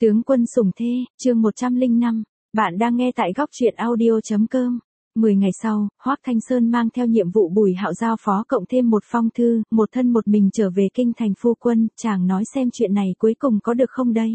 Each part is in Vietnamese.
Tướng quân sủng thê, chương 105. Bạn đang nghe tại góc truyện audio.com. 10 ngày sau, Hoắc Thanh Sơn mang theo nhiệm vụ Bùi Hạo giao phó cộng thêm một phong thư, một thân một mình trở về kinh thành phu quân, chàng nói xem chuyện này cuối cùng có được không đây.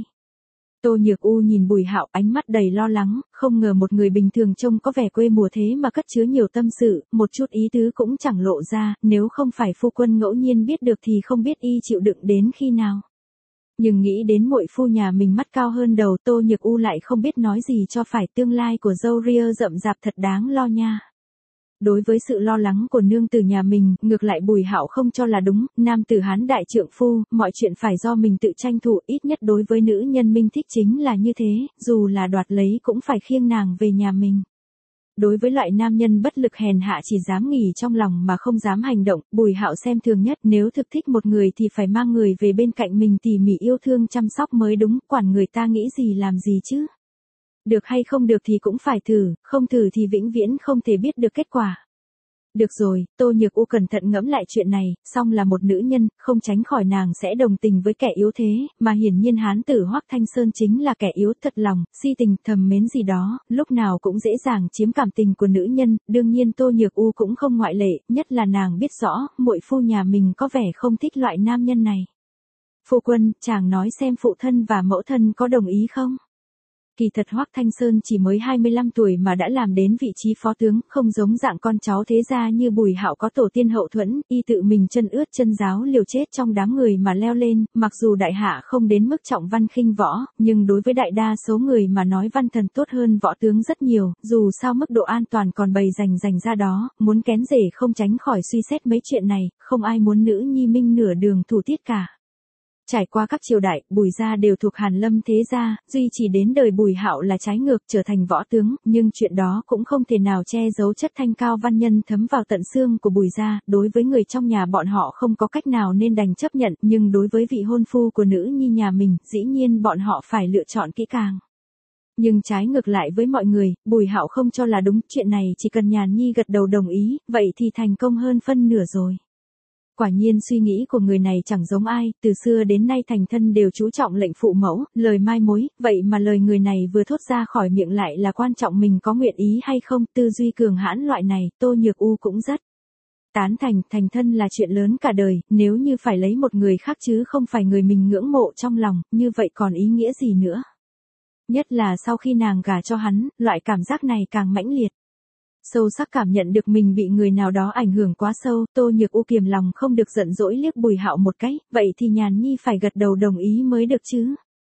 Tô Nhược U nhìn Bùi Hạo ánh mắt đầy lo lắng, không ngờ một người bình thường trông có vẻ quê mùa thế mà cất chứa nhiều tâm sự, một chút ý tứ cũng chẳng lộ ra, nếu không phải phu quân ngẫu nhiên biết được thì không biết y chịu đựng đến khi nào. Nhưng nghĩ đến muội phu nhà mình mắt cao hơn đầu, Tô Nhược U lại không biết nói gì cho phải, tương lai của dâu ria rậm rạp thật đáng lo nha. Đối với sự lo lắng của nương tử nhà mình, ngược lại Bùi Hạo không cho là đúng, nam tử Hán đại trượng phu, mọi chuyện phải do mình tự tranh thủ, ít nhất đối với nữ nhân mình thích chính là như thế, dù là đoạt lấy cũng phải khiêng nàng về nhà mình. Đối với loại nam nhân bất lực hèn hạ chỉ dám nghỉ trong lòng mà không dám hành động, Bùi Hạo xem thường nhất, nếu thực thích một người thì phải mang người về bên cạnh mình tỉ mỉ yêu thương chăm sóc mới đúng, quản người ta nghĩ gì làm gì chứ. Được hay không được thì cũng phải thử, không thử thì vĩnh viễn không thể biết được kết quả. Được rồi, Tô Nhược U cẩn thận ngẫm lại chuyện này, song là một nữ nhân, không tránh khỏi nàng sẽ đồng tình với kẻ yếu thế, mà hiển nhiên hán tử Hoắc Thanh Sơn chính là kẻ yếu thật lòng, si tình, thầm mến gì đó, lúc nào cũng dễ dàng chiếm cảm tình của nữ nhân, đương nhiên Tô Nhược U cũng không ngoại lệ, nhất là nàng biết rõ, muội phu nhà mình có vẻ không thích loại nam nhân này. Phu quân, chàng nói xem phụ thân và mẫu thân có đồng ý không? Kỳ thật Hoắc Thanh Sơn chỉ mới 25 tuổi mà đã làm đến vị trí phó tướng, không giống dạng con cháu thế gia như Bùi Hạo có tổ tiên hậu thuẫn, y tự mình chân ướt chân ráo liều chết trong đám người mà leo lên, mặc dù đại hạ không đến mức trọng văn khinh võ, nhưng đối với đại đa số người mà nói văn thần tốt hơn võ tướng rất nhiều, dù sao mức độ an toàn còn bày rành ra đó, muốn kén rể không tránh khỏi suy xét mấy chuyện này, không ai muốn nữ nhi minh nửa đường thủ tiết cả. Trải qua các triều đại, Bùi gia đều thuộc Hàn Lâm thế gia, duy chỉ đến đời Bùi Hạo là trái ngược trở thành võ tướng, nhưng chuyện đó cũng không thể nào che giấu chất thanh cao văn nhân thấm vào tận xương của Bùi gia, đối với người trong nhà bọn họ không có cách nào nên đành chấp nhận, nhưng đối với vị hôn phu của nữ nhi nhà mình, dĩ nhiên bọn họ phải lựa chọn kỹ càng. Nhưng trái ngược lại với mọi người, Bùi Hạo không cho là đúng, chuyện này chỉ cần Nhàn Nhi gật đầu đồng ý, vậy thì thành công hơn phân nửa rồi. Quả nhiên suy nghĩ của người này chẳng giống ai, từ xưa đến nay thành thân đều chú trọng lệnh phụ mẫu, lời mai mối, vậy mà lời người này vừa thốt ra khỏi miệng lại là quan trọng mình có nguyện ý hay không, tư duy cường hãn loại này, Tô Nhược U cũng rất tán thành thân là chuyện lớn cả đời, nếu như phải lấy một người khác chứ không phải người mình ngưỡng mộ trong lòng, như vậy còn ý nghĩa gì nữa. Nhất là sau khi nàng gả cho hắn, loại cảm giác này càng mãnh liệt. Sâu sắc cảm nhận được mình bị người nào đó ảnh hưởng quá sâu, Tô Nhược U kiềm lòng không được giận dỗi liếc Bùi Hạo một cái, vậy thì Nhàn Nhi phải gật đầu đồng ý mới được chứ.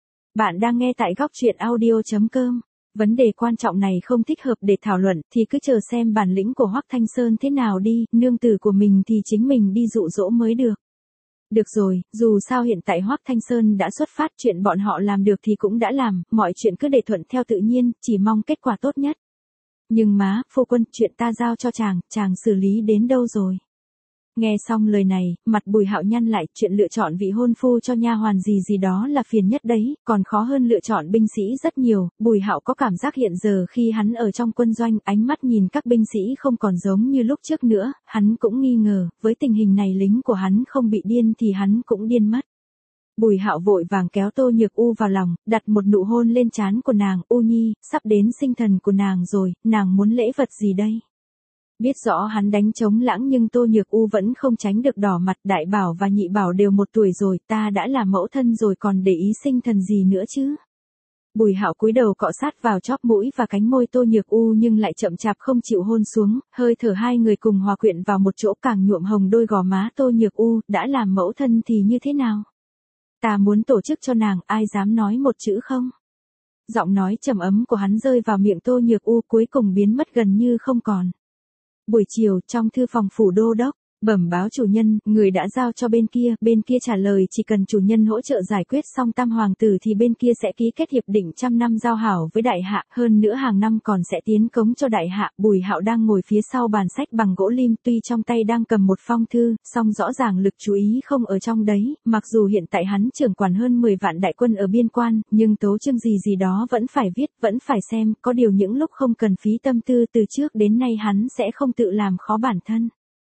Bạn đang nghe tại góc truyện audio.com. Vấn đề quan trọng này không thích hợp để thảo luận thì cứ chờ xem bản lĩnh của Hoắc Thanh Sơn thế nào đi, nương tử của mình thì chính mình đi dụ dỗ mới được. Được rồi, dù sao hiện tại Hoắc Thanh Sơn đã xuất phát, chuyện bọn họ làm được thì cũng đã làm, mọi chuyện cứ để thuận theo tự nhiên, chỉ mong kết quả tốt nhất. Nhưng má, phu quân, chuyện ta giao cho chàng xử lý đến đâu rồi? Nghe xong lời này, mặt Bùi Hạo nhăn lại, chuyện lựa chọn vị hôn phu cho nha hoàn gì đó là phiền nhất đấy, còn khó hơn lựa chọn binh sĩ rất nhiều. Bùi Hạo có cảm giác hiện giờ khi hắn ở trong quân doanh, ánh mắt nhìn các binh sĩ không còn giống như lúc trước nữa, hắn cũng nghi ngờ, với tình hình này lính của hắn không bị điên thì hắn cũng điên mất. Bùi Hạo vội vàng kéo Tô Nhược U vào lòng, đặt một nụ hôn lên trán của nàng, U Nhi, sắp đến sinh thần của nàng rồi, nàng muốn lễ vật gì đây? Biết rõ hắn đánh trống lãng nhưng Tô Nhược U vẫn không tránh được đỏ mặt, đại bảo và nhị bảo đều 1 tuổi rồi, ta đã là mẫu thân rồi còn để ý sinh thần gì nữa chứ? Bùi Hạo cúi đầu cọ sát vào chóp mũi và cánh môi Tô Nhược U nhưng lại chậm chạp không chịu hôn xuống, hơi thở hai người cùng hòa quyện vào một chỗ càng nhuộm hồng đôi gò má Tô Nhược U, đã làm mẫu thân thì như thế nào? Ta muốn tổ chức cho nàng, ai dám nói một chữ không? Giọng nói trầm ấm của hắn rơi vào miệng Tô Nhược U cuối cùng biến mất gần như không còn. Buổi chiều, trong thư phòng phủ đô đốc, bẩm báo chủ nhân, người đã giao cho bên kia trả lời chỉ cần chủ nhân hỗ trợ giải quyết xong tam hoàng tử thì bên kia sẽ ký kết hiệp định 100 năm giao hảo với đại hạ, hơn nữa hàng năm còn sẽ tiến cống cho đại hạ. Bùi Hạo đang ngồi phía sau bàn sách bằng gỗ lim, tuy trong tay đang cầm một phong thư, song rõ ràng lực chú ý không ở trong đấy, mặc dù hiện tại hắn trưởng quản hơn 10 vạn đại quân ở biên quan, nhưng tấu chương gì đó vẫn phải viết, vẫn phải xem, có điều những lúc không cần phí tâm tư từ trước đến nay hắn sẽ không tự làm khó bản thân.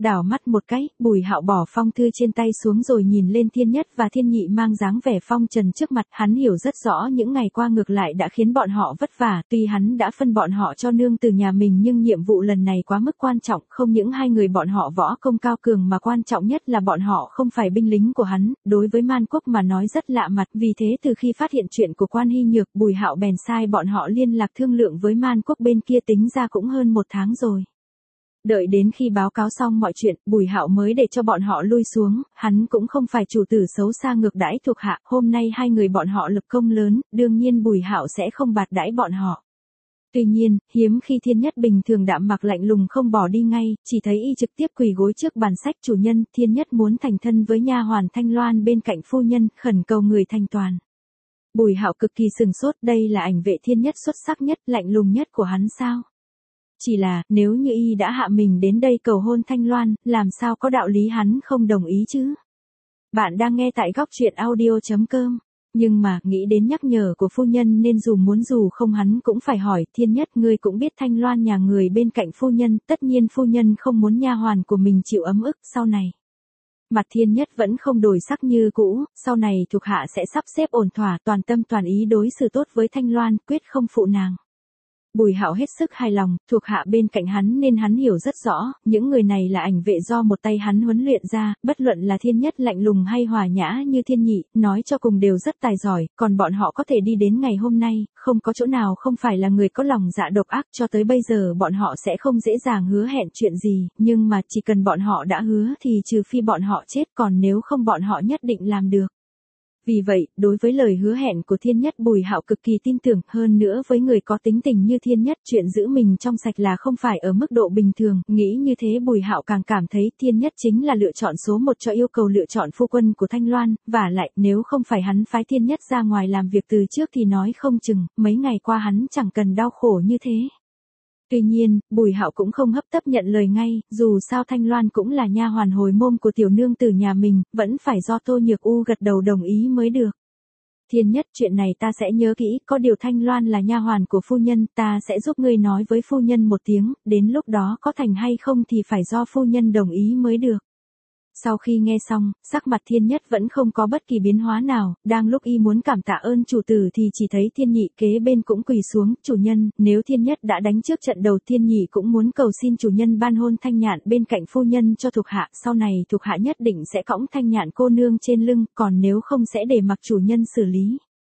đảo mắt một cái, Bùi Hạo bỏ phong thư trên tay xuống rồi nhìn lên Thiên Nhất và Thiên Nhị mang dáng vẻ phong trần trước mặt, hắn hiểu rất rõ những ngày qua ngược lại đã khiến bọn họ vất vả, tuy hắn đã phân bọn họ cho nương từ nhà mình nhưng nhiệm vụ lần này quá mức quan trọng, không những hai người bọn họ võ công cao cường mà quan trọng nhất là bọn họ không phải binh lính của hắn, đối với Man Quốc mà nói rất lạ mặt, vì thế từ khi phát hiện chuyện của Quan Hy Nhược, Bùi Hạo bèn sai bọn họ liên lạc thương lượng với Man Quốc bên kia, tính ra cũng hơn 1 tháng rồi. Đợi đến khi báo cáo xong mọi chuyện, Bùi Hạo mới để cho bọn họ lui xuống, hắn cũng không phải chủ tử xấu xa ngược đãi thuộc hạ, hôm nay hai người bọn họ lập công lớn, đương nhiên Bùi Hạo sẽ không bạc đãi bọn họ. Tuy nhiên, hiếm khi Thiên Nhất bình thường đạm mặc lạnh lùng không bỏ đi ngay, chỉ thấy y trực tiếp quỳ gối trước bàn sách chủ nhân, Thiên Nhất muốn thành thân với nha hoàn Thanh Loan bên cạnh phu nhân, khẩn cầu người thanh toàn. Bùi Hạo cực kỳ sừng sốt, đây là ảnh vệ Thiên Nhất xuất sắc nhất, lạnh lùng nhất của hắn sao? Chỉ là, nếu như y đã hạ mình đến đây cầu hôn Thanh Loan, làm sao có đạo lý hắn không đồng ý chứ? Bạn đang nghe tại góc truyện audio.com. Nhưng mà, nghĩ đến nhắc nhở của phu nhân nên dù muốn dù không hắn cũng phải hỏi, Thiên Nhất ngươi cũng biết Thanh Loan nhà người bên cạnh phu nhân, tất nhiên phu nhân không muốn nha hoàn của mình chịu ấm ức sau này. Mặt Thiên Nhất vẫn không đổi sắc như cũ, sau này thuộc hạ sẽ sắp xếp ổn thỏa, toàn tâm toàn ý đối xử tốt với Thanh Loan, quyết không phụ nàng. Bùi Hạo hết sức hài lòng, thuộc hạ bên cạnh hắn nên hắn hiểu rất rõ, những người này là ảnh vệ do một tay hắn huấn luyện ra, bất luận là Thiên Nhất lạnh lùng hay hòa nhã như Thiên Nhị, nói cho cùng đều rất tài giỏi, còn bọn họ có thể đi đến ngày hôm nay, không có chỗ nào không phải là người có lòng dạ độc ác, cho tới bây giờ bọn họ sẽ không dễ dàng hứa hẹn chuyện gì, nhưng mà chỉ cần bọn họ đã hứa thì trừ phi bọn họ chết, còn nếu không bọn họ nhất định làm được. Vì vậy, đối với lời hứa hẹn của Thiên Nhất, Bùi Hạo cực kỳ tin tưởng, hơn nữa với người có tính tình như Thiên Nhất, chuyện giữ mình trong sạch là không phải ở mức độ bình thường, nghĩ như thế Bùi Hạo càng cảm thấy Thiên Nhất chính là lựa chọn số 1 cho yêu cầu lựa chọn phu quân của Thanh Loan, và lại, nếu không phải hắn phái Thiên Nhất ra ngoài làm việc từ trước thì nói không chừng, mấy ngày qua hắn chẳng cần đau khổ như thế. Tuy nhiên, Bùi Hạo cũng không hấp tấp nhận lời ngay, dù sao Thanh Loan cũng là nha hoàn hồi môn của tiểu nương tử nhà mình, vẫn phải do Tô Nhược U gật đầu đồng ý mới được. Thiên Nhất, chuyện này ta sẽ nhớ kỹ, có điều Thanh Loan là nha hoàn của phu nhân, ta sẽ giúp ngươi nói với phu nhân một tiếng, đến lúc đó có thành hay không thì phải do phu nhân đồng ý mới được. Sau khi nghe xong, sắc mặt Thiên Nhất vẫn không có bất kỳ biến hóa nào, đang lúc y muốn cảm tạ ơn chủ tử thì chỉ thấy Thiên Nhị kế bên cũng quỳ xuống, chủ nhân, nếu Thiên Nhất đã đánh trước trận đầu Thiên Nhị cũng muốn cầu xin chủ nhân ban hôn Thanh Nhạn bên cạnh phu nhân cho thuộc hạ, sau này thuộc hạ nhất định sẽ cõng Thanh Nhạn cô nương trên lưng, còn nếu không sẽ để mặc chủ nhân xử lý.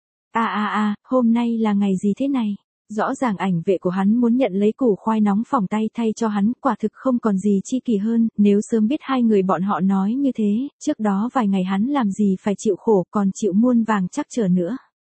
Hôm nay là ngày gì thế này? Rõ ràng ảnh vệ của hắn muốn nhận lấy củ khoai nóng phỏng tay thay cho hắn, quả thực không còn gì chi kỳ hơn, nếu sớm biết hai người bọn họ nói như thế, trước đó vài ngày hắn làm gì phải chịu khổ, còn chịu muôn vàng chắc trở nữa.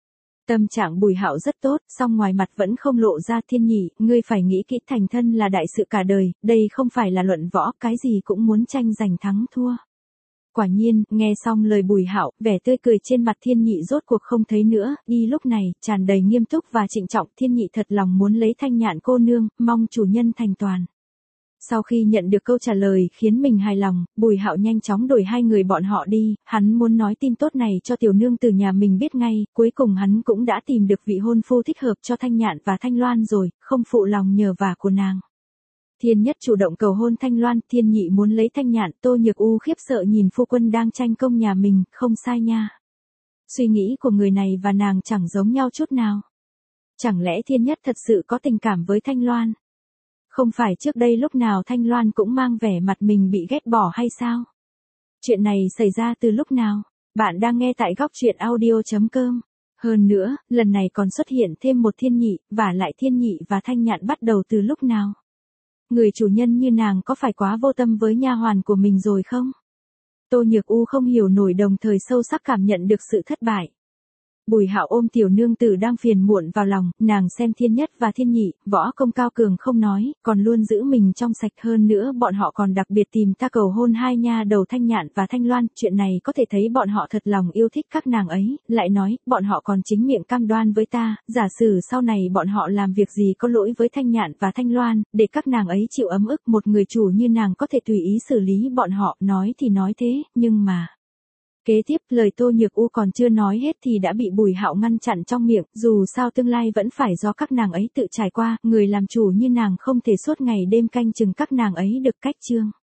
Tâm trạng Bùi Hạo rất tốt, song ngoài mặt vẫn không lộ ra. Thiên Nhị, ngươi phải nghĩ kỹ, thành thân là đại sự cả đời, đây không phải là luận võ, cái gì cũng muốn tranh giành thắng thua. Quả nhiên, nghe xong lời Bùi Hạo, vẻ tươi cười trên mặt Thiên Nhị rốt cuộc không thấy nữa, y lúc này, tràn đầy nghiêm túc và trịnh trọng, Thiên Nhị thật lòng muốn lấy Thanh Nhạn cô nương, mong chủ nhân thành toàn. Sau khi nhận được câu trả lời khiến mình hài lòng, Bùi Hạo nhanh chóng đuổi hai người bọn họ đi, hắn muốn nói tin tốt này cho tiểu nương từ nhà mình biết ngay, cuối cùng hắn cũng đã tìm được vị hôn phu thích hợp cho Thanh Nhạn và Thanh Loan rồi, không phụ lòng nhờ vả của nàng. Thiên Nhất chủ động cầu hôn Thanh Loan, Thiên Nhị muốn lấy Thanh Nhạn, Tô Nhược U khiếp sợ nhìn phu quân đang tranh công nhà mình, không sai nha. Suy nghĩ của người này và nàng chẳng giống nhau chút nào. Chẳng lẽ Thiên Nhất thật sự có tình cảm với Thanh Loan? Không phải trước đây lúc nào Thanh Loan cũng mang vẻ mặt mình bị ghét bỏ hay sao? Chuyện này xảy ra từ lúc nào? Bạn đang nghe tại góc truyện audio.com. Hơn nữa, lần này còn xuất hiện thêm một Thiên Nhị, và lại Thiên Nhị và Thanh Nhạn bắt đầu từ lúc nào? Người chủ nhân như nàng có phải quá vô tâm với nha hoàn của mình rồi không? Tô Nhược U không hiểu nổi, đồng thời sâu sắc cảm nhận được sự thất bại. Bùi Hạo ôm tiểu nương tử đang phiền muộn vào lòng, nàng xem Thiên Nhất và Thiên Nhị, võ công cao cường không nói, còn luôn giữ mình trong sạch, hơn nữa bọn họ còn đặc biệt tìm ta cầu hôn hai nha đầu Thanh Nhạn và Thanh Loan, chuyện này có thể thấy bọn họ thật lòng yêu thích các nàng ấy, lại nói, bọn họ còn chính miệng cam đoan với ta, giả sử sau này bọn họ làm việc gì có lỗi với Thanh Nhạn và Thanh Loan, để các nàng ấy chịu ấm ức, một người chủ như nàng có thể tùy ý xử lý bọn họ, nói thì nói thế, nhưng mà... Kế tiếp, lời Tô Nhược U còn chưa nói hết thì đã bị Bùi Hạo ngăn chặn trong miệng, dù sao tương lai vẫn phải do các nàng ấy tự trải qua, người làm chủ như nàng không thể suốt ngày đêm canh chừng các nàng ấy được cách chương.